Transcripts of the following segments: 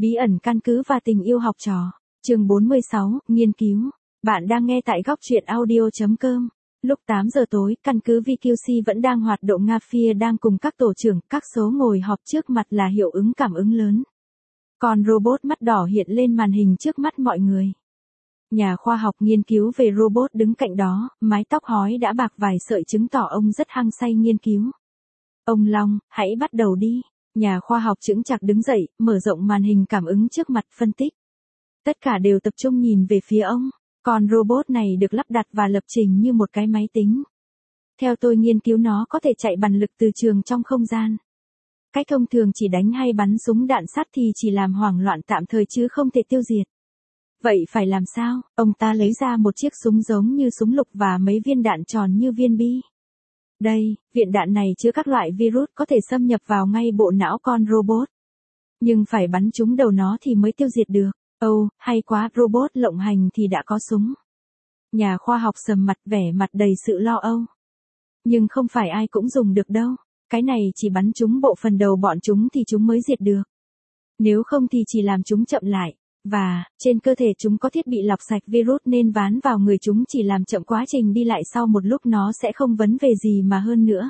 Bí ẩn căn cứ và tình yêu học trò. Chương 46, nghiên cứu. Bạn đang nghe tại góc truyện audio.com. Lúc 8 giờ tối, căn cứ VQC vẫn đang hoạt động. Ngafia đang cùng các tổ trưởng, các số ngồi họp trước mặt là hiệu ứng cảm ứng lớn. Con robot mắt đỏ hiện lên màn hình trước mắt mọi người. Nhà khoa học nghiên cứu về robot đứng cạnh đó, mái tóc hói đã bạc vài sợi chứng tỏ ông rất hăng say nghiên cứu. Ông Long, hãy bắt đầu đi. Nhà khoa học chững chạc đứng dậy, mở rộng màn hình cảm ứng trước mặt phân tích. Tất cả đều tập trung nhìn về phía ông. Con robot này được lắp đặt và lập trình như một cái máy tính. Theo tôi nghiên cứu nó có thể chạy bắn lực từ trường trong không gian. Cách thông thường chỉ đánh hay bắn súng đạn sắt thì chỉ làm hoảng loạn tạm thời chứ không thể tiêu diệt. Vậy phải làm sao? Ông ta lấy ra một chiếc súng giống như súng lục và mấy viên đạn tròn như viên bi. Đây, viên đạn này chứa các loại virus có thể xâm nhập vào ngay bộ não con robot. Nhưng phải bắn trúng đầu nó thì mới tiêu diệt được. Ồ, hay quá, robot lộng hành thì đã có súng. Nhà khoa học sầm mặt, vẻ mặt đầy sự lo âu. Nhưng không phải ai cũng dùng được đâu. Cái này chỉ bắn trúng bộ phận đầu bọn chúng thì chúng mới diệt được. Nếu không thì chỉ làm chúng chậm lại. Và, trên cơ thể chúng có thiết bị lọc sạch virus nên ván vào người chúng chỉ làm chậm quá trình đi lại, sau một lúc nó sẽ không vấn về gì mà hơn nữa.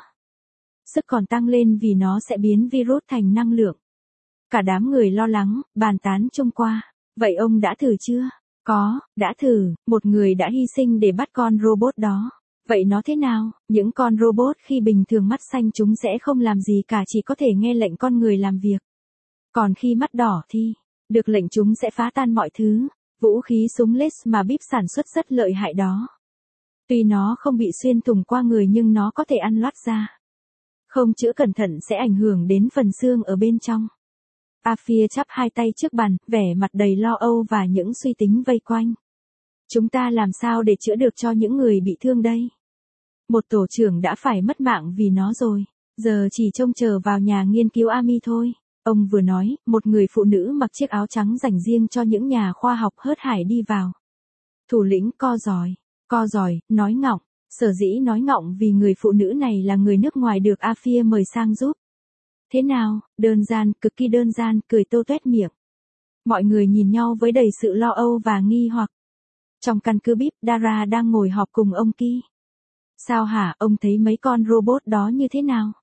Sức còn tăng lên vì nó sẽ biến virus thành năng lượng. Cả đám người lo lắng, bàn tán chung qua. Vậy ông đã thử chưa? Có, đã thử, một người đã hy sinh để bắt con robot đó. Vậy nó thế nào? Những con robot khi bình thường mắt xanh chúng sẽ không làm gì cả, chỉ có thể nghe lệnh con người làm việc. Còn khi mắt đỏ thì được lệnh chúng sẽ phá tan mọi thứ. Vũ khí súng laser mà bíp sản xuất rất lợi hại đó. Tuy nó không bị xuyên thủng qua người nhưng nó có thể ăn loát ra. Không chữa cẩn thận sẽ ảnh hưởng đến phần xương ở bên trong. Afia chắp hai tay trước bàn, vẻ mặt đầy lo âu và những suy tính vây quanh. Chúng ta làm sao để chữa được cho những người bị thương đây? Một tổ trưởng đã phải mất mạng vì nó rồi. Giờ chỉ trông chờ vào nhà nghiên cứu Ami thôi. Ông vừa nói, một người phụ nữ mặc chiếc áo trắng dành riêng cho những nhà khoa học hớt hải đi vào. Thủ lĩnh co giỏi, nói ngọng. Sở dĩ nói ngọng vì người phụ nữ này là người nước ngoài được Afia mời sang giúp. Thế nào, đơn giản, cực kỳ đơn giản, cười tô toét miệng. Mọi người nhìn nhau với đầy sự lo âu và nghi hoặc. Trong căn cứ bíp, Dara đang ngồi họp cùng ông Ki. Sao hả, ông thấy mấy con robot đó như thế nào?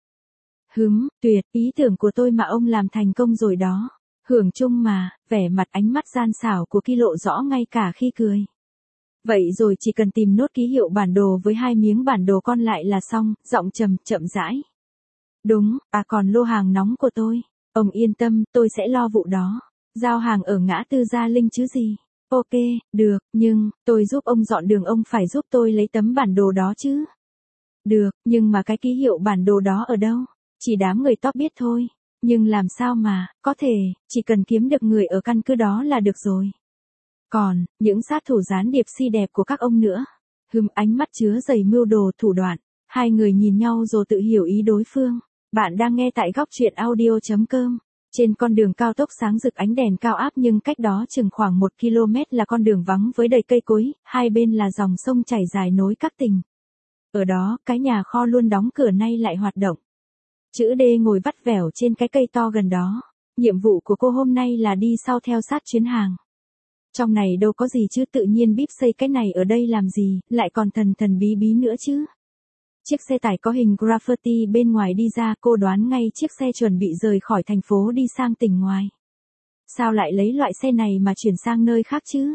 Tuyệt, ý tưởng của tôi mà ông làm thành công rồi đó. Hưởng chung mà, vẻ mặt ánh mắt gian xảo của Ki lộ rõ ngay cả khi cười. Vậy rồi chỉ cần tìm nốt ký hiệu bản đồ với 2 miếng bản đồ con lại là xong, giọng chậm rãi. Đúng, còn lô hàng nóng của tôi. Ông yên tâm, tôi sẽ lo vụ đó. Giao hàng ở ngã tư Gia Linh chứ gì. Ok, được, nhưng, tôi giúp ông dọn đường, ông phải giúp tôi lấy tấm bản đồ đó chứ. Được, nhưng mà cái ký hiệu bản đồ đó ở đâu? Chỉ đám người top biết thôi. Nhưng làm sao mà, có thể, chỉ cần kiếm được người ở căn cứ đó là được rồi. Còn, những sát thủ gián điệp xinh đẹp của các ông nữa. Ánh mắt chứa đầy mưu đồ thủ đoạn. Hai người nhìn nhau rồi tự hiểu ý đối phương. Bạn đang nghe tại góc truyện audio.com. Trên con đường cao tốc sáng rực ánh đèn cao áp nhưng cách đó chừng khoảng 1 km là con đường vắng với đầy cây cối, hai bên là dòng sông chảy dài nối các tỉnh. Ở đó, cái nhà kho luôn đóng cửa nay lại hoạt động. Chữ D ngồi vắt vẻo trên cái cây to gần đó. Nhiệm vụ của cô hôm nay là đi sau theo sát chuyến hàng. Trong này đâu có gì chứ, tự nhiên bíp xây cái này ở đây làm gì, lại còn thần bí nữa chứ. Chiếc xe tải có hình graffiti bên ngoài đi ra, cô đoán ngay chiếc xe chuẩn bị rời khỏi thành phố đi sang tỉnh ngoài. Sao lại lấy loại xe này mà chuyển sang nơi khác chứ?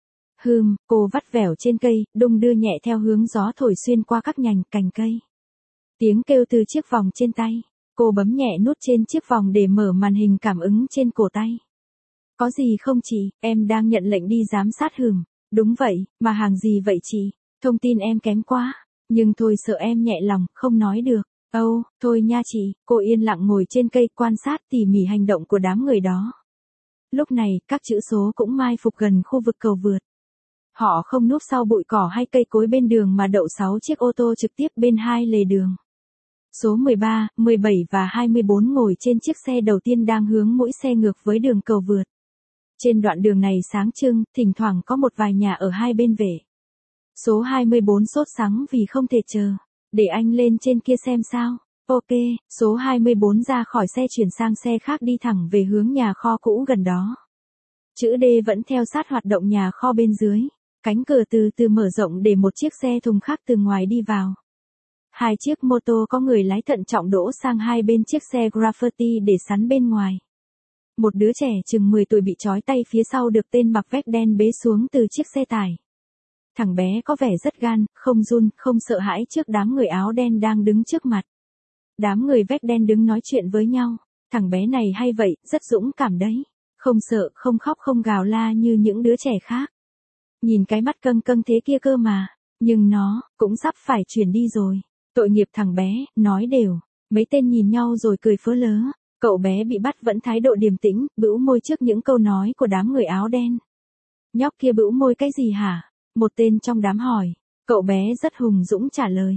Cô vắt vẻo trên cây, đung đưa nhẹ theo hướng gió thổi xuyên qua các nhành cành cây. Tiếng kêu từ chiếc vòng trên tay. Cô bấm nhẹ nút trên chiếc vòng để mở màn hình cảm ứng trên cổ tay. Có gì không chị, em đang nhận lệnh đi giám sát. Đúng vậy, mà hàng gì vậy chị? Thông tin em kém quá. Nhưng thôi sợ em nhẹ lòng, không nói được. Thôi nha chị, cô yên lặng ngồi trên cây quan sát tỉ mỉ hành động của đám người đó. Lúc này, các chữ số cũng mai phục gần khu vực cầu vượt. Họ không núp sau bụi cỏ hay cây cối bên đường mà đậu 6 chiếc ô tô trực tiếp bên hai lề đường. Số 13, 17 và 24 ngồi trên chiếc xe đầu tiên đang hướng mũi xe ngược với đường cầu vượt. Trên đoạn đường này sáng trưng, thỉnh thoảng có một vài nhà ở hai bên vệ. Số 24 sốt sắng vì không thể chờ. Để anh lên trên kia xem sao. Ok, số 24 ra khỏi xe chuyển sang xe khác đi thẳng về hướng nhà kho cũ gần đó. Chữ D vẫn theo sát hoạt động nhà kho bên dưới. Cánh cửa từ từ mở rộng để một chiếc xe thùng khác từ ngoài đi vào. Hai chiếc mô tô có người lái thận trọng đỗ sang hai bên chiếc xe graffiti để sắn bên ngoài. Một đứa trẻ chừng 10 tuổi bị trói tay phía sau được tên mặc vest đen bế xuống từ chiếc xe tải. Thằng bé có vẻ rất gan, không run, không sợ hãi trước đám người áo đen đang đứng trước mặt. Đám người vest đen đứng nói chuyện với nhau. Thằng bé này hay vậy, rất dũng cảm đấy. Không sợ, không khóc không gào la như những đứa trẻ khác. Nhìn cái mắt căng căng thế kia cơ mà. Nhưng nó, cũng sắp phải chuyển đi rồi. Tội nghiệp thằng bé, nói đều. Mấy tên nhìn nhau rồi cười phớ lớ. Cậu bé bị bắt vẫn thái độ điềm tĩnh, bĩu môi trước những câu nói của đám người áo đen. Nhóc kia bĩu môi cái gì hả? Một tên trong đám hỏi. Cậu bé rất hùng dũng trả lời.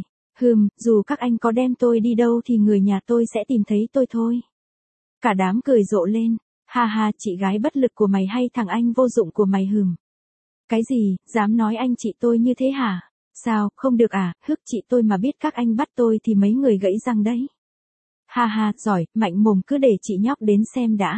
Dù các anh có đem tôi đi đâu thì người nhà tôi sẽ tìm thấy tôi thôi. Cả đám cười rộ lên. Ha ha, chị gái bất lực của mày hay thằng anh vô dụng của mày Cái gì, dám nói anh chị tôi như thế hả? Sao, không được à, chị tôi mà biết các anh bắt tôi thì mấy người gãy răng đấy. Ha ha, giỏi, mạnh mồm cứ để chị nhóc đến xem đã.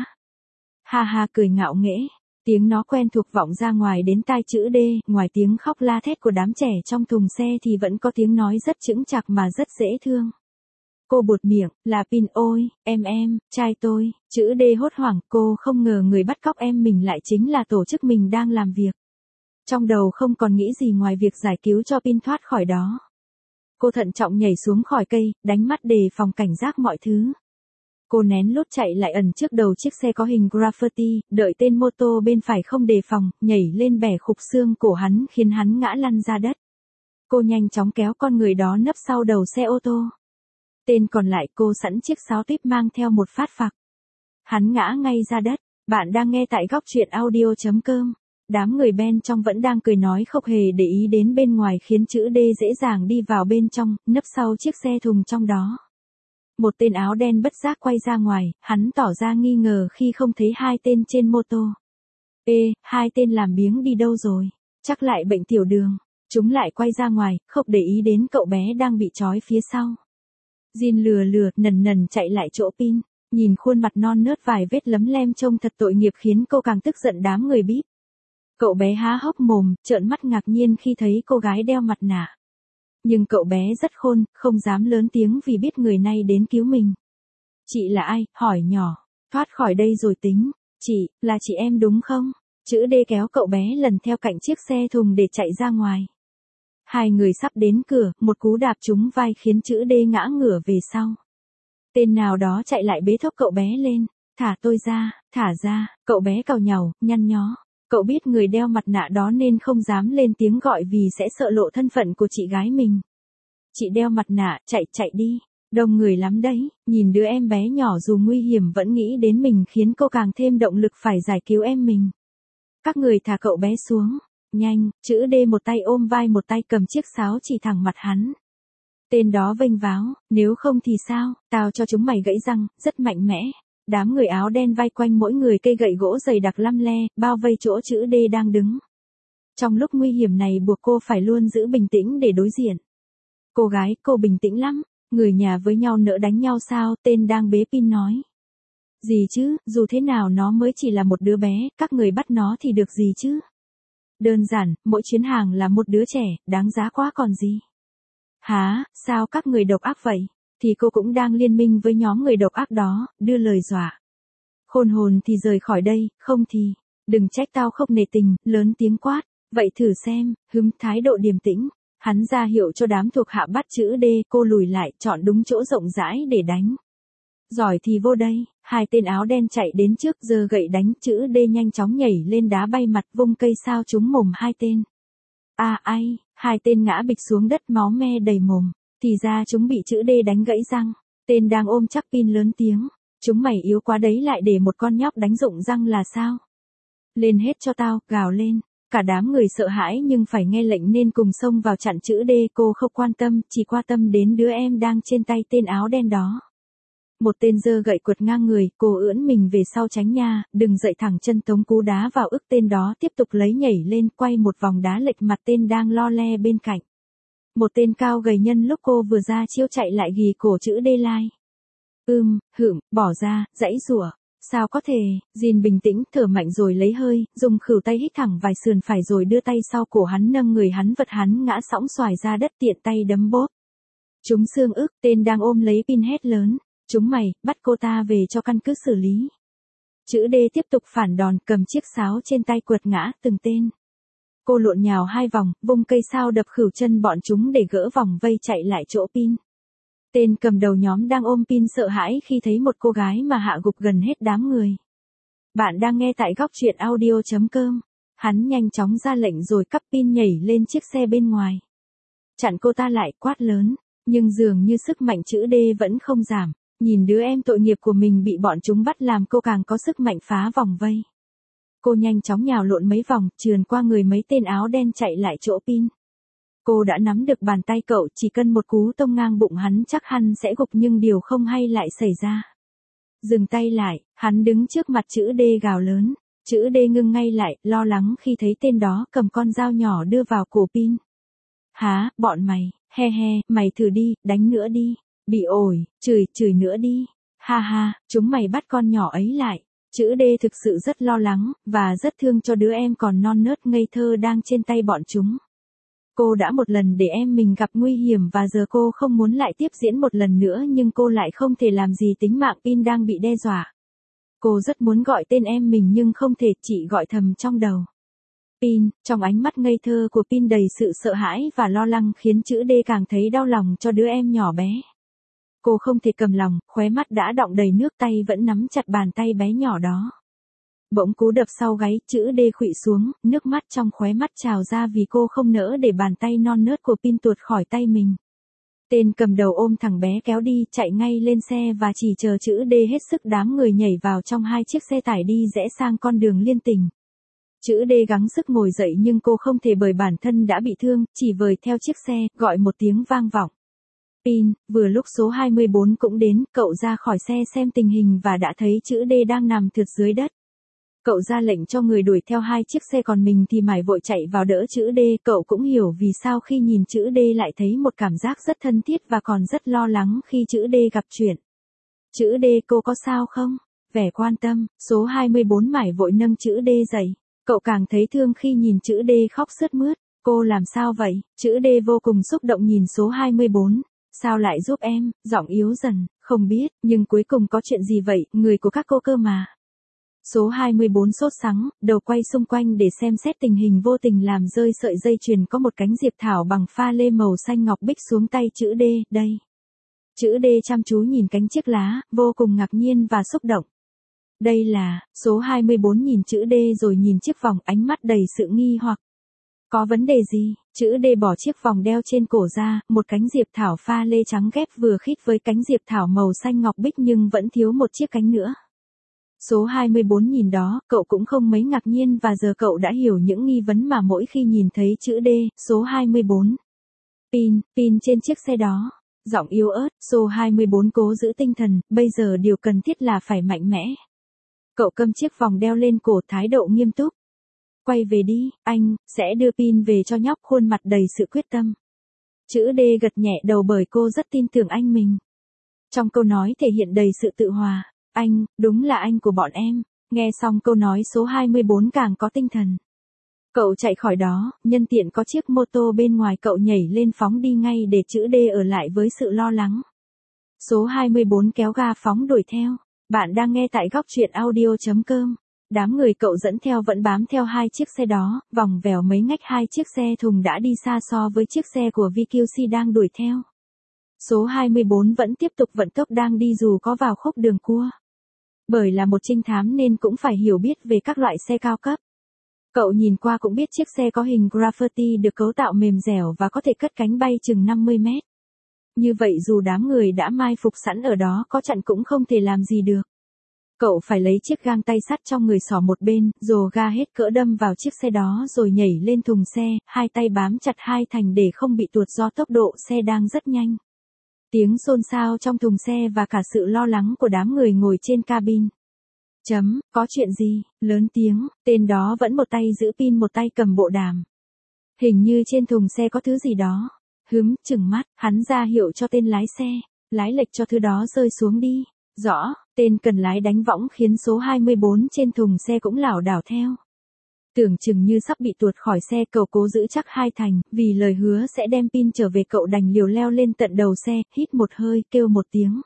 Ha ha, cười ngạo nghễ. Tiếng nó quen thuộc vọng ra ngoài đến tai chữ D, ngoài tiếng khóc la thét của đám trẻ trong thùng xe thì vẫn có tiếng nói rất chững chạc mà rất dễ thương. Cô buột miệng, là Pin ôi, em, trai tôi, chữ D hốt hoảng, cô không ngờ người bắt cóc em mình lại chính là tổ chức mình đang làm việc. Trong đầu không còn nghĩ gì ngoài việc giải cứu cho Pin thoát khỏi đó. Cô thận trọng nhảy xuống khỏi cây, đánh mắt đề phòng cảnh giác mọi thứ. Cô nén lút chạy lại ẩn trước đầu chiếc xe có hình graffiti, đợi tên mô tô bên phải không đề phòng, nhảy lên bẻ khúc xương cổ hắn khiến hắn ngã lăn ra đất. Cô nhanh chóng kéo con người đó nấp sau đầu xe ô tô. Tên còn lại cô sẵn chiếc sáo tiếp mang theo một phát phạc. Hắn ngã ngay ra đất. Bạn đang nghe tại góc truyện audio.com. Đám người bên trong vẫn đang cười nói không hề để ý đến bên ngoài khiến chữ D dễ dàng đi vào bên trong, nấp sau chiếc xe thùng trong đó. Một tên áo đen bất giác quay ra ngoài, hắn tỏ ra nghi ngờ khi không thấy hai tên trên mô tô. Hai tên làm biếng đi đâu rồi? Chắc lại bệnh tiểu đường. Chúng lại quay ra ngoài, không để ý đến cậu bé đang bị trói phía sau. Jin lừa nần chạy lại chỗ Pin, nhìn khuôn mặt non nớt vài vết lấm lem trông thật tội nghiệp khiến cô càng tức giận đám người bíp. Cậu bé há hốc mồm, trợn mắt ngạc nhiên khi thấy cô gái đeo mặt nạ. Nhưng cậu bé rất khôn, không dám lớn tiếng vì biết người này đến cứu mình. Chị là ai? Hỏi nhỏ. Thoát khỏi đây rồi tính. Chị, là chị em đúng không? Chữ D kéo cậu bé lần theo cạnh chiếc xe thùng để chạy ra ngoài. Hai người sắp đến cửa, một cú đạp trúng vai khiến chữ D ngã ngửa về sau. Tên nào đó chạy lại bế thốc cậu bé lên. Thả tôi ra, thả ra, cậu bé càu nhàu, nhăn nhó. Cậu biết người đeo mặt nạ đó nên không dám lên tiếng gọi vì sẽ sợ lộ thân phận của chị gái mình. Chị đeo mặt nạ, chạy đi. Đông người lắm đấy, nhìn đứa em bé nhỏ dù nguy hiểm vẫn nghĩ đến mình khiến cô càng thêm động lực phải giải cứu em mình. Các người thả cậu bé xuống. Nhanh, chữ D một tay ôm vai một tay cầm chiếc sáo chỉ thẳng mặt hắn. Tên đó vênh váo, nếu không thì sao, tao cho chúng mày gãy răng, rất mạnh mẽ. Đám người áo đen vây quanh mỗi người cây gậy gỗ dày đặc lăm le, bao vây chỗ chữ D đang đứng. Trong lúc nguy hiểm này buộc cô phải luôn giữ bình tĩnh để đối diện. Cô gái, cô bình tĩnh lắm, người nhà với nhau nỡ đánh nhau sao, tên đang bế Pin nói. Gì chứ, dù thế nào nó mới chỉ là một đứa bé, các người bắt nó thì được gì chứ. Đơn giản, mỗi chuyến hàng là một đứa trẻ, đáng giá quá còn gì. Hả, sao các người độc ác vậy? Thì cô cũng đang liên minh với nhóm người độc ác đó, đưa lời dọa. Khôn hồn thì rời khỏi đây, không thì, đừng trách tao không nể tình, lớn tiếng quát. Vậy thử xem, thái độ điềm tĩnh. Hắn ra hiệu cho đám thuộc hạ bắt chữ D, cô lùi lại, chọn đúng chỗ rộng rãi để đánh. Giỏi thì vô đây, hai tên áo đen chạy đến trước giơ gậy đánh chữ D nhanh chóng nhảy lên đá bay mặt vung cây sao trúng mồm hai tên. Ai, hai tên ngã bịch xuống đất máu me đầy mồm, thì ra chúng bị chữ D đánh gãy răng. Tên đang ôm chắc Pin lớn tiếng, chúng mày yếu quá đấy lại để một con nhóc đánh rụng răng là sao? Lên hết cho tao, gào lên. Cả đám người sợ hãi nhưng phải nghe lệnh nên cùng xông vào chặn chữ D, cô không quan tâm, chỉ quan tâm đến đứa em đang trên tay tên áo đen đó. Một tên giơ gậy quật ngang người, cô ưỡn mình về sau tránh nha, đừng dậy thẳng chân tống cú đá vào ức tên đó tiếp tục lấy nhảy lên quay một vòng đá lệch mặt tên đang lo le bên cạnh. Một tên cao gầy nhân lúc cô vừa ra chiêu chạy lại ghì cổ chữ D like. Bỏ ra, giãy giụa. Sao có thể, Jin bình tĩnh, thở mạnh rồi lấy hơi, dùng khuỷu tay hít thẳng vài sườn phải rồi đưa tay sau cổ hắn nâng người hắn vật hắn ngã sõng xoài ra đất tiện tay đấm bốp. Chúng xương ức, tên đang ôm lấy pin hét lớn. Chúng mày, bắt cô ta về cho căn cứ xử lý. Chữ D tiếp tục phản đòn, cầm chiếc sáo trên tay quật ngã từng tên. Cô lộn nhào 2 vòng, vung cây sao đập khửu chân bọn chúng để gỡ vòng vây chạy lại chỗ pin. Tên cầm đầu nhóm đang ôm pin sợ hãi khi thấy một cô gái mà hạ gục gần hết đám người. Bạn đang nghe tại góc truyện audio.com. Hắn nhanh chóng ra lệnh rồi cắp pin nhảy lên chiếc xe bên ngoài. Chặn cô ta lại, quát lớn, nhưng dường như sức mạnh chữ D vẫn không giảm. Nhìn đứa em tội nghiệp của mình bị bọn chúng bắt làm cô càng có sức mạnh phá vòng vây. Cô nhanh chóng nhào lộn mấy vòng, trườn qua người mấy tên áo đen chạy lại chỗ pin. Cô đã nắm được bàn tay cậu, chỉ cần một cú tông ngang bụng hắn chắc hắn sẽ gục nhưng điều không hay lại xảy ra. Dừng tay lại, hắn đứng trước mặt chữ D gào lớn. Chữ D ngưng ngay lại, lo lắng khi thấy tên đó cầm con dao nhỏ đưa vào cổ pin. Há, bọn mày, mày thử đi, đánh nữa đi. Bị ổi, chửi nữa đi. Ha ha, chúng mày bắt con nhỏ ấy lại. Chữ D thực sự rất lo lắng, và rất thương cho đứa em còn non nớt ngây thơ đang trên tay bọn chúng. Cô đã một lần để em mình gặp nguy hiểm và giờ cô không muốn lại tiếp diễn một lần nữa nhưng cô lại không thể làm gì tính mạng pin đang bị đe dọa. Cô rất muốn gọi tên em mình nhưng không thể, chỉ gọi thầm trong đầu. Pin, trong ánh mắt ngây thơ của pin đầy sự sợ hãi và lo lắng khiến chữ D càng thấy đau lòng cho đứa em nhỏ bé. Cô không thể cầm lòng, khóe mắt đã đọng đầy nước tay vẫn nắm chặt bàn tay bé nhỏ đó. Bỗng cú đập sau gáy, chữ D khuỵu xuống, nước mắt trong khóe mắt trào ra vì cô không nỡ để bàn tay non nớt của pin tuột khỏi tay mình. Tên cầm đầu ôm thằng bé kéo đi, chạy ngay lên xe và chỉ chờ chữ D hết sức đám người nhảy vào trong 2 chiếc xe tải đi rẽ sang con đường liên tỉnh. Chữ D gắng sức ngồi dậy nhưng cô không thể bởi bản thân đã bị thương, chỉ vời theo chiếc xe, gọi một tiếng vang vọng. Pin, vừa lúc số 24 cũng đến, cậu ra khỏi xe xem tình hình và đã thấy chữ D đang nằm thượt dưới đất. Cậu ra lệnh cho người đuổi theo 2 chiếc xe còn mình thì mải vội chạy vào đỡ chữ D. Cậu cũng hiểu vì sao khi nhìn chữ D lại thấy một cảm giác rất thân thiết và còn rất lo lắng khi chữ D gặp chuyện. Chữ D, cô có sao không? Vẻ quan tâm, số 24 mải vội nâng chữ D dậy. Cậu càng thấy thương khi nhìn chữ D khóc sướt mướt. Cô làm sao vậy? Chữ D vô cùng xúc động nhìn số 24. Sao lại giúp em? Giọng yếu dần, không biết, nhưng cuối cùng có chuyện gì vậy, người của các cô cơ mà. Số 24 sốt sắng, đầu quay xung quanh để xem xét tình hình vô tình làm rơi sợi dây chuyền có một cánh diệp thảo bằng pha lê màu xanh ngọc bích xuống tay chữ D, đây. Chữ D chăm chú nhìn cánh chiếc lá, vô cùng ngạc nhiên và xúc động. Đây là, số 24 nhìn chữ D rồi nhìn chiếc vòng ánh mắt đầy sự nghi hoặc. Có vấn đề gì? Chữ D bỏ chiếc vòng đeo trên cổ ra, một cánh diệp thảo pha lê trắng ghép vừa khít với cánh diệp thảo màu xanh ngọc bích nhưng vẫn thiếu một chiếc cánh nữa. Số 24 nhìn đó, cậu cũng không mấy ngạc nhiên và giờ cậu đã hiểu những nghi vấn mà mỗi khi nhìn thấy chữ D, số 24. Pin trên chiếc xe đó. Giọng yếu ớt, số 24 cố giữ tinh thần, bây giờ điều cần thiết là phải mạnh mẽ. Cậu cầm chiếc vòng đeo lên cổ thái độ nghiêm túc. Quay về đi, anh, sẽ đưa pin về cho nhóc khuôn mặt đầy sự quyết tâm. Chữ D gật nhẹ đầu bởi cô rất tin tưởng anh mình. Trong câu nói thể hiện đầy sự tự hòa. Anh, đúng là anh của bọn em. Nghe xong câu nói số 24 càng có tinh thần. Cậu chạy khỏi đó, nhân tiện có chiếc mô tô bên ngoài cậu nhảy lên phóng đi ngay để chữ D ở lại với sự lo lắng. Số 24 kéo ga phóng đuổi theo. Bạn đang nghe tại góc truyện audio.com. Đám người cậu dẫn theo vẫn bám theo 2 chiếc xe đó, vòng vèo mấy ngách 2 chiếc xe thùng đã đi xa so với chiếc xe của VQC đang đuổi theo. Số 24 vẫn tiếp tục vận tốc đang đi dù có vào khúc đường cua. Bởi là một trinh thám nên cũng phải hiểu biết về các loại xe cao cấp. Cậu nhìn qua cũng biết chiếc xe có hình graffiti được cấu tạo mềm dẻo và có thể cất cánh bay chừng 50 mét. Như vậy dù đám người đã mai phục sẵn ở đó có chặn cũng không thể làm gì được. Cậu phải lấy chiếc gang tay sắt trong người xỏ một bên, rồ ga hết cỡ đâm vào chiếc xe đó rồi nhảy lên thùng xe, 2 tay bám chặt 2 thành để không bị tuột do tốc độ xe đang rất nhanh. Tiếng xôn xao trong thùng xe và cả sự lo lắng của đám người ngồi trên cabin. Có chuyện gì? Lớn tiếng, tên đó vẫn một tay giữ pin một tay cầm bộ đàm. Hình như trên thùng xe có thứ gì đó. Chừng mắt, hắn ra hiệu cho tên lái xe, lái lệch cho thứ đó rơi xuống đi. Rõ, tên cần lái đánh võng khiến số 24 trên thùng xe cũng lảo đảo theo. Tưởng chừng như sắp bị tuột khỏi xe, cậu cố giữ chắc hai thành, vì lời hứa sẽ đem pin trở về, cậu đành liều leo lên tận đầu xe, hít một hơi, kêu một tiếng.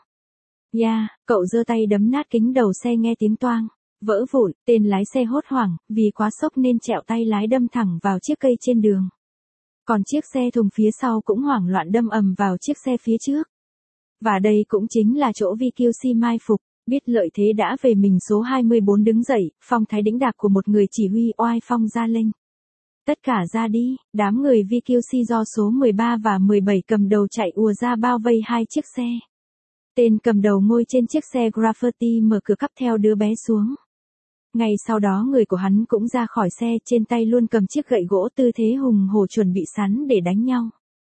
Cậu giơ tay đấm nát kính đầu xe, nghe tiếng toang, vỡ vụn, tên lái xe hốt hoảng, vì quá sốc nên trẹo tay lái đâm thẳng vào chiếc cây trên đường. Còn chiếc xe thùng phía sau cũng hoảng loạn đâm ầm vào chiếc xe phía trước. Và đây cũng chính là chỗ VQC mai phục. Biết lợi thế đã về mình, số 24 đứng dậy, phong thái đĩnh đạc của một người chỉ huy oai phong ra lệnh. Tất cả ra đi, đám người VQC do số 13 và 17 cầm đầu chạy ùa ra bao vây hai chiếc xe. Tên cầm đầu ngồi trên chiếc xe graffiti mở cửa cắp theo đứa bé xuống. Ngay sau đó người của hắn cũng ra khỏi xe, trên tay luôn cầm chiếc gậy gỗ, tư thế hùng hổ chuẩn bị sắn để đánh nhau.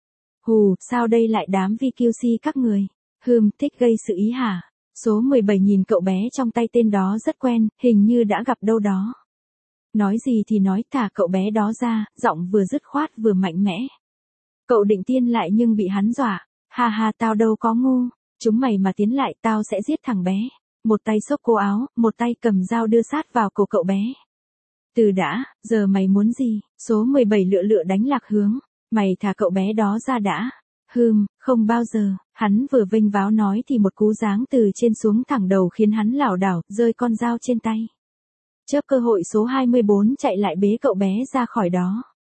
Sao đây lại đám VQC các người? Thích gây sự ý hả? Số 17 nhìn cậu bé trong tay tên đó rất quen, hình như đã gặp đâu đó. Nói gì thì nói, thả cậu bé đó ra, giọng vừa dứt khoát vừa mạnh mẽ. Cậu định tiên lại nhưng bị hắn dọa. Tao đâu có ngu, chúng mày mà tiến lại tao sẽ giết thằng bé. Một tay xốc cô áo, một tay cầm dao đưa sát vào cổ cậu bé. Từ đã, giờ mày muốn gì? Số 17 lựa đánh lạc hướng. Mày thả cậu bé đó ra đã. Không bao giờ. Hắn vừa vênh váo nói thì một cú giáng từ trên xuống thẳng đầu khiến hắn lảo đảo, rơi con dao trên tay. Chớp cơ hội, số 24 chạy lại bế cậu bé ra khỏi đó.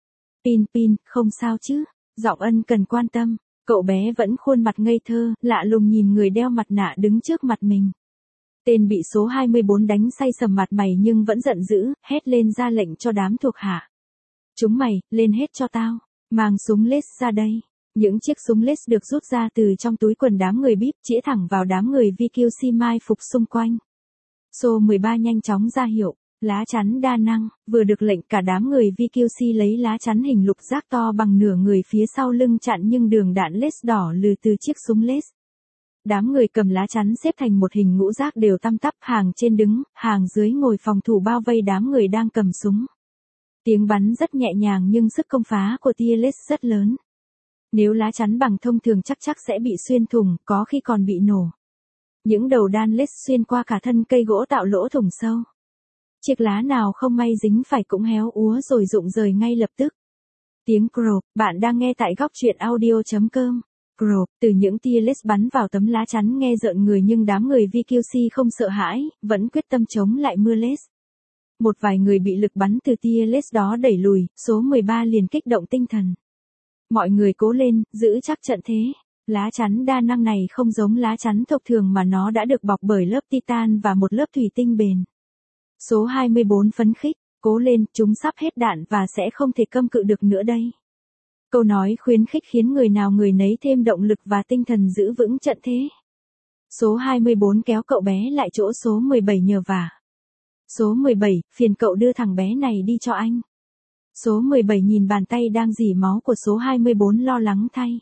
Pin, không sao chứ? Giọng ân cần quan tâm. Cậu bé vẫn khuôn mặt ngây thơ, lạ lùng nhìn người đeo mặt nạ đứng trước mặt mình. Tên bị số 24 đánh say sầm mặt mày nhưng vẫn giận dữ, hét lên ra lệnh cho đám thuộc hạ. Chúng mày, lên hết cho tao, mang súng lết ra đây. Những chiếc súng lết được rút ra từ trong túi quần đám người bíp, chĩa thẳng vào đám người VQC mai phục xung quanh. Số 13 nhanh chóng ra hiệu, lá chắn đa năng, vừa được lệnh cả đám người VQC lấy lá chắn hình lục giác to bằng nửa người phía sau lưng chặn nhưng đường đạn lết đỏ lừ từ chiếc súng lết. Đám người cầm lá chắn xếp thành một hình ngũ giác đều tăm tắp, hàng trên đứng, hàng dưới ngồi phòng thủ bao vây đám người đang cầm súng. Tiếng bắn rất nhẹ nhàng nhưng sức công phá của tia lết rất lớn. Nếu lá chắn bằng thông thường chắc sẽ bị xuyên thủng, có khi còn bị nổ. Những đầu đan lết xuyên qua cả thân cây gỗ tạo lỗ thủng sâu. Chiếc lá nào không may dính phải cũng héo úa rồi rụng rời ngay lập tức. Tiếng crop, bạn đang nghe tại góc truyện audio.com. Crop, từ những tia lết bắn vào tấm lá chắn nghe rợn người nhưng đám người VQC không sợ hãi, vẫn quyết tâm chống lại mưa lết. Một vài người bị lực bắn từ tia lết đó đẩy lùi, số 13 liền kích động tinh thần. Mọi người cố lên, giữ chắc trận thế. Lá chắn đa năng này không giống lá chắn thông thường mà nó đã được bọc bởi lớp titan và một lớp thủy tinh bền. Số 24 phấn khích, cố lên, chúng sắp hết đạn và sẽ không thể câm cự được nữa đây. Câu nói khuyến khích khiến người nào người nấy thêm động lực và tinh thần giữ vững trận thế. Số 24 kéo cậu bé lại chỗ số 17 nhờ vả. Số 17, phiền cậu đưa thằng bé này đi cho anh. Số 17 nhìn bàn tay đang rỉ máu của số 24 lo lắng thay.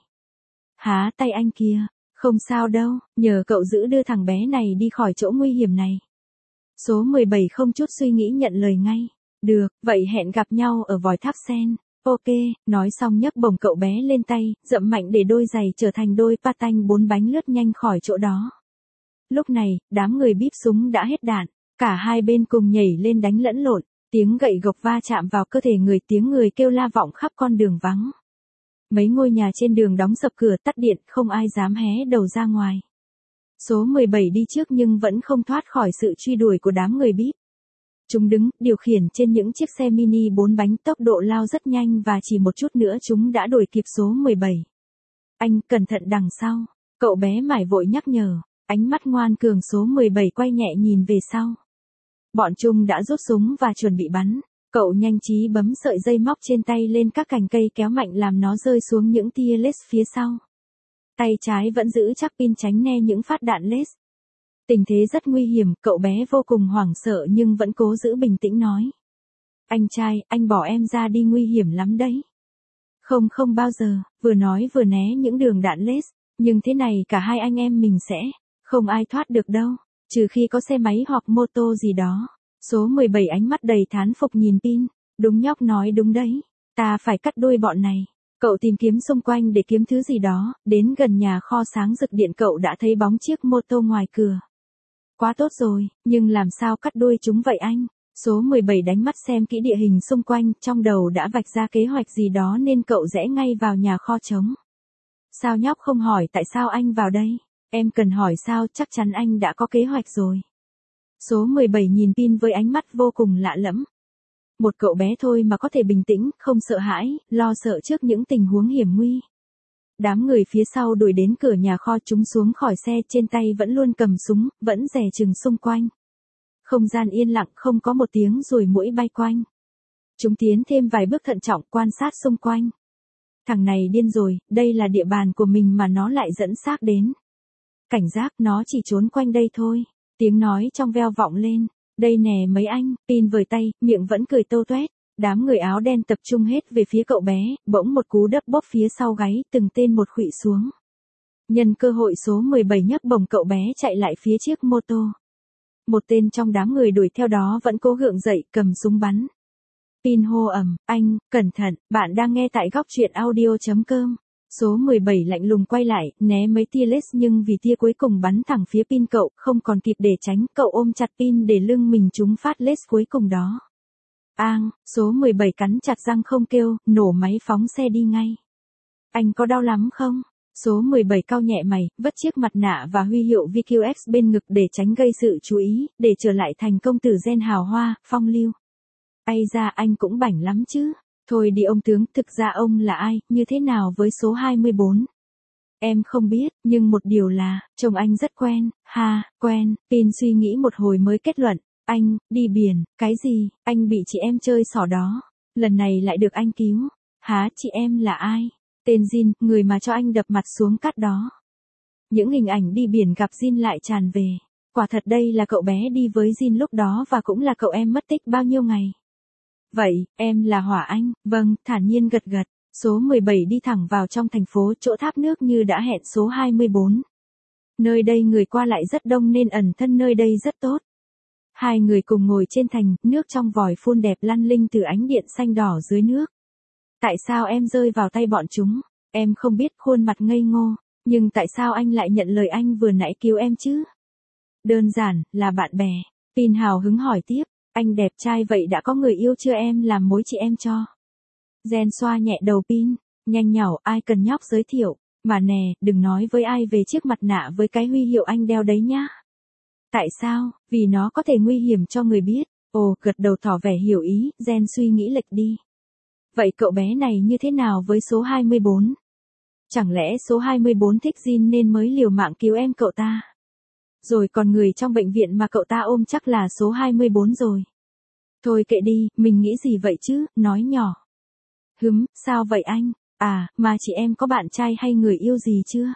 Tay anh kìa, không sao đâu, nhờ cậu giữ đưa thằng bé này đi khỏi chỗ nguy hiểm này. Số 17 không chút suy nghĩ nhận lời ngay. Được, vậy hẹn gặp nhau ở vòi tháp sen. Ok, nói xong nhấc bổng cậu bé lên tay, dậm mạnh để đôi giày trở thành đôi patanh 4 bánh lướt nhanh khỏi chỗ đó. Lúc này, đám người bíp súng đã hết đạn, cả hai bên cùng nhảy lên đánh lẫn lộn, tiếng gậy gộc va chạm vào cơ thể người, tiếng người kêu la vọng khắp con đường vắng. Mấy ngôi nhà trên đường đóng sập cửa tắt điện, không ai dám hé đầu ra ngoài. Số 17 đi trước nhưng vẫn không thoát khỏi sự truy đuổi của đám người bíp. Chúng đứng, điều khiển trên những chiếc xe mini 4 bánh, tốc độ lao rất nhanh và chỉ một chút nữa chúng đã đuổi kịp số 17. Anh, cẩn thận đằng sau. Cậu bé mải vội nhắc nhở, ánh mắt ngoan cường số 17 quay nhẹ nhìn về sau. Bọn chúng đã rút súng và chuẩn bị bắn. Cậu nhanh trí bấm sợi dây móc trên tay lên các cành cây kéo mạnh làm nó rơi xuống những tia lết phía sau. Tay trái vẫn giữ chắc pin tránh né những phát đạn lết. Tình thế rất nguy hiểm, cậu bé vô cùng hoảng sợ nhưng vẫn cố giữ bình tĩnh nói. Anh trai, anh bỏ em ra đi, nguy hiểm lắm đấy. Không bao giờ, vừa nói vừa né những đường đạn lết, nhưng thế này cả hai anh em mình sẽ không ai thoát được đâu, trừ khi có xe máy hoặc mô tô gì đó. Số 17 ánh mắt đầy thán phục nhìn pin, đúng nhóc nói đúng đấy, ta phải cắt đuôi bọn này. Cậu tìm kiếm xung quanh để kiếm thứ gì đó, đến gần nhà kho sáng rực điện cậu đã thấy bóng chiếc mô tô ngoài cửa. Quá tốt rồi, nhưng làm sao cắt đuôi chúng vậy anh? Số 17 đánh mắt xem kỹ địa hình xung quanh, trong đầu đã vạch ra kế hoạch gì đó nên cậu rẽ ngay vào nhà kho trống. Sao nhóc không hỏi tại sao anh vào đây? Em cần hỏi sao, chắc chắn anh đã có kế hoạch rồi. Số 17 nhìn Pin với ánh mắt vô cùng lạ lẫm. Một cậu bé thôi mà có thể bình tĩnh, không sợ hãi, lo sợ trước những tình huống hiểm nguy. Đám người phía sau đuổi đến cửa nhà kho, chúng xuống khỏi xe, trên tay vẫn luôn cầm súng, vẫn dè chừng xung quanh. Không gian yên lặng, không có một tiếng ruồi muỗi bay quanh. Chúng tiến thêm vài bước thận trọng quan sát xung quanh. Thằng này điên rồi, đây là địa bàn của mình mà nó lại dẫn xác đến. Cảnh giác, nó chỉ trốn quanh đây thôi. Tiếng nói trong veo vọng lên. Đây nè mấy anh, Pin vời tay, miệng vẫn cười tô toét. Đám người áo đen tập trung hết về phía cậu bé, bỗng một cú đập bóp phía sau gáy, từng tên một khuỵu xuống. Nhân cơ hội số 17 nhấc bổng cậu bé chạy lại phía chiếc mô tô. Một tên trong đám người đuổi theo đó vẫn cố gượng dậy, cầm súng bắn. Pin hô ầm, anh, cẩn thận, bạn đang nghe tại góc truyện audio.com. Số 17 lạnh lùng quay lại, né mấy tia laser nhưng vì tia cuối cùng bắn thẳng phía Pin cậu, không còn kịp để tránh, cậu ôm chặt Pin để lưng mình trúng phát laser cuối cùng đó. Số 17 cắn chặt răng không kêu, nổ máy phóng xe đi ngay. Anh có đau lắm không? Số 17 cau nhẹ mày, vất chiếc mặt nạ và huy hiệu VQX bên ngực để tránh gây sự chú ý, để trở lại thành công tử gen hào hoa, phong lưu. Ây da, anh cũng bảnh lắm chứ. Thôi đi ông tướng, thực ra ông là ai, như thế nào với số 24? Em không biết, nhưng một điều là, chồng anh rất quen, quen. Pin suy nghĩ một hồi mới kết luận. Anh, đi biển, cái gì, anh bị chị em chơi xỏ đó. Lần này lại được anh cứu. Chị em là ai? Tên Jin, người mà cho anh đập mặt xuống cát đó. Những hình ảnh đi biển gặp Jin lại tràn về. Quả thật đây là cậu bé đi với Jin lúc đó và cũng là cậu em mất tích bao nhiêu ngày. Vậy, em là Hỏa Anh, vâng, thản nhiên gật gật. Số 17 đi thẳng vào trong thành phố, chỗ tháp nước như đã hẹn số 24. Nơi đây người qua lại rất đông nên ẩn thân nơi đây rất tốt. Hai người cùng ngồi trên thành, nước trong vòi phun đẹp lăn linh từ ánh điện xanh đỏ dưới nước. Tại sao em rơi vào tay bọn chúng? Em không biết, khuôn mặt ngây ngô. Nhưng tại sao anh lại nhận lời anh vừa nãy cứu em chứ? Đơn giản, là bạn bè. Pin hào hứng hỏi tiếp. Anh đẹp trai vậy đã có người yêu chưa, em làm mối chị em cho? Gen xoa nhẹ đầu Pin. Nhanh nhảu, ai cần nhóc giới thiệu. Mà nè, đừng nói với ai về chiếc mặt nạ với cái huy hiệu anh đeo đấy nhá. Tại sao? Vì nó có thể nguy hiểm cho người biết. Ồ, gật đầu tỏ vẻ hiểu ý, Gen suy nghĩ lệch đi. Vậy cậu bé này như thế nào với số 24? Chẳng lẽ số 24 thích Jin nên mới liều mạng cứu em cậu ta? Rồi còn người trong bệnh viện mà cậu ta ôm chắc là số 24 rồi. Thôi kệ đi, mình nghĩ gì vậy chứ, nói nhỏ. Sao vậy anh? Mà chị em có bạn trai hay người yêu gì chưa?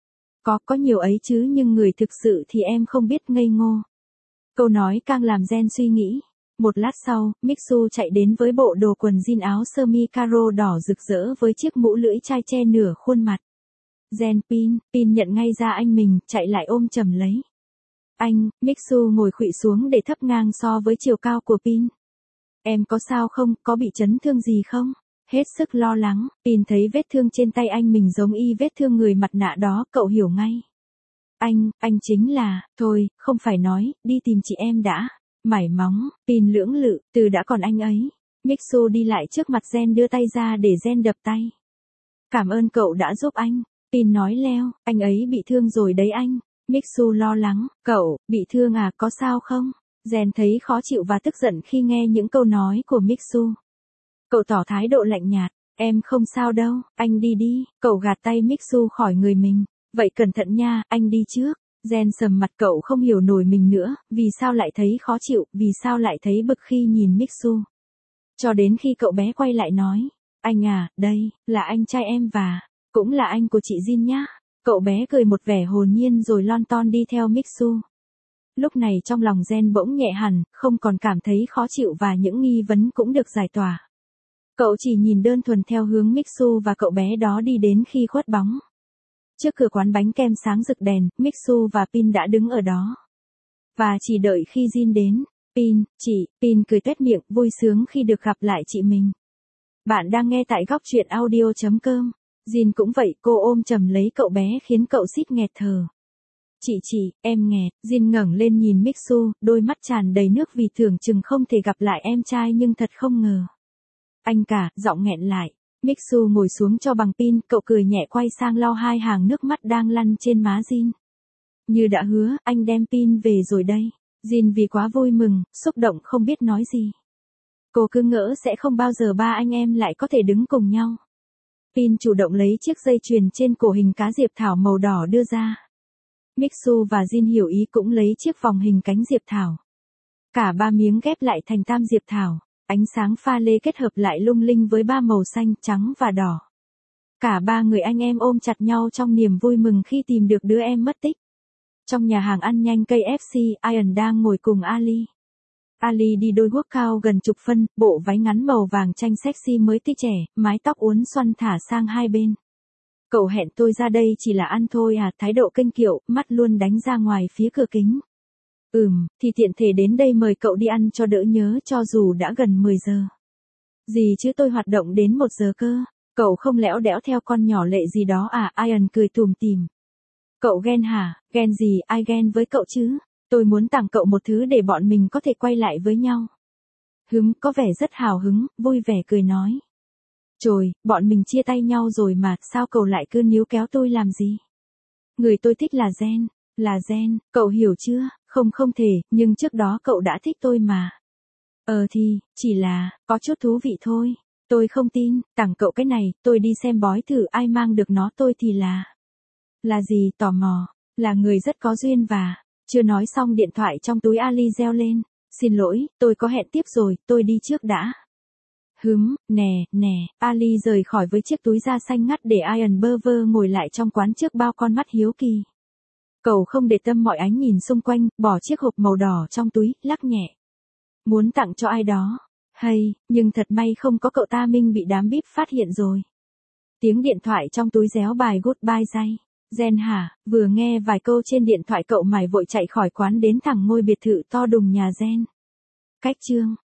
Có nhiều ấy chứ, nhưng người thực sự thì em không biết, ngây ngô. Câu nói càng làm Gen suy nghĩ. Một lát sau, Mixu chạy đến với bộ đồ quần jean áo sơ mi caro đỏ rực rỡ với chiếc mũ lưỡi chai che nửa khuôn mặt. Gen, Pin nhận ngay ra anh mình, chạy lại ôm chầm lấy. Anh, Mixu ngồi khuỵu xuống để thấp ngang so với chiều cao của Pin. Em có sao không, có bị chấn thương gì không? Hết sức lo lắng, Pin thấy vết thương trên tay anh mình giống y vết thương người mặt nạ đó, cậu hiểu ngay. Anh chính là, thôi, không phải nói, đi tìm chị em đã. Mải móng, Pin lưỡng lự, từ đã còn anh ấy. Mixu đi lại trước mặt Gen đưa tay ra để Gen đập tay. Cảm ơn cậu đã giúp anh. Pin nói leo, anh ấy bị thương rồi đấy anh. Mixu lo lắng, cậu, bị thương à, có sao không? Gen thấy khó chịu và tức giận khi nghe những câu nói của Mixu. Cậu tỏ thái độ lạnh nhạt, em không sao đâu, anh đi đi, cậu gạt tay Mixu khỏi người mình. Vậy cẩn thận nha, anh đi trước. Gen sầm mặt, cậu không hiểu nổi mình nữa, vì sao lại thấy khó chịu, vì sao lại thấy bực khi nhìn Mixu. Cho đến khi cậu bé quay lại nói, anh à, đây, là anh trai em và, cũng là anh của chị Jin nhá. Cậu bé cười một vẻ hồn nhiên rồi lon ton đi theo Mixu. Lúc này trong lòng Gen bỗng nhẹ hẳn, không còn cảm thấy khó chịu và những nghi vấn cũng được giải tỏa. Cậu chỉ nhìn đơn thuần theo hướng Mixu và cậu bé đó đi đến khi khuất bóng. Trước cửa quán bánh kem sáng rực đèn, Mixu và Pin đã đứng ở đó. Và chỉ đợi khi Jin đến. Pin cười tuét miệng, vui sướng khi được gặp lại chị mình. Bạn đang nghe tại góc truyện audio.com. Jin cũng vậy, cô ôm chầm lấy cậu bé khiến cậu suýt nghẹt thở. Chị, em nghẹt. Jin ngẩng lên nhìn Mixu, đôi mắt tràn đầy nước vì tưởng chừng không thể gặp lại em trai nhưng thật không ngờ. Anh cả, giọng nghẹn lại. Mixu ngồi xuống cho bằng pin, cậu cười nhẹ quay sang lau hai hàng nước mắt đang lăn trên má Jin. Như đã hứa, anh đem pin về rồi đây. Jin vì quá vui mừng, xúc động không biết nói gì. Cô cứ ngỡ sẽ không bao giờ ba anh em lại có thể đứng cùng nhau. Pin chủ động lấy chiếc dây chuyền trên cổ hình cá diệp thảo màu đỏ đưa ra. Mixu và Jin hiểu ý cũng lấy chiếc vòng hình cánh diệp thảo. Cả ba miếng ghép lại thành tam diệp thảo, ánh sáng pha lê kết hợp lại lung linh với ba màu xanh, trắng và đỏ. Cả ba người anh em ôm chặt nhau trong niềm vui mừng khi tìm được đứa em mất tích. Trong nhà hàng ăn nhanh KFC, Ian đang ngồi cùng Ali. Ali đi đôi guốc cao gần chục phân, bộ váy ngắn màu vàng chanh sexy mới tươi trẻ, mái tóc uốn xoăn thả sang hai bên. Cậu hẹn tôi ra đây chỉ là ăn thôi à, thái độ kênh kiệu, mắt luôn đánh ra ngoài phía cửa kính. Thì tiện thể đến đây mời cậu đi ăn cho đỡ nhớ cho dù đã gần 10 giờ. Gì chứ tôi hoạt động đến 1 giờ cơ, cậu không lẽo đẽo theo con nhỏ lệ gì đó à, Ian cười tủm tỉm. Cậu ghen hả, ghen gì, ai ghen với cậu chứ? Tôi muốn tặng cậu một thứ để bọn mình có thể quay lại với nhau. Có vẻ rất hào hứng, vui vẻ cười nói. Trời, bọn mình chia tay nhau rồi mà, sao cậu lại cứ níu kéo tôi làm gì? Người tôi thích là Gen, cậu hiểu chưa? Không thể, nhưng trước đó cậu đã thích tôi mà. Thì, chỉ là, có chút thú vị thôi. Tôi không tin, tặng cậu cái này, tôi đi xem bói thử ai mang được nó tôi thì là. Là gì, tò mò, là người rất có duyên và. Chưa nói xong điện thoại trong túi Ali reo lên. Xin lỗi, tôi có hẹn tiếp rồi, tôi đi trước đã. Nè, Ali rời khỏi với chiếc túi da xanh ngắt để Ian bơ vơ ngồi lại trong quán trước bao con mắt hiếu kỳ. Cậu không để tâm mọi ánh nhìn xung quanh, bỏ chiếc hộp màu đỏ trong túi, lắc nhẹ. Muốn tặng cho ai đó. Hay, nhưng thật may không có cậu ta, Minh bị đám bíp phát hiện rồi. Tiếng điện thoại trong túi réo bài Goodbye Jay. Gen hả, vừa nghe vài câu trên điện thoại cậu mải vội chạy khỏi quán đến thẳng ngôi biệt thự to đùng nhà Gen. Cách chương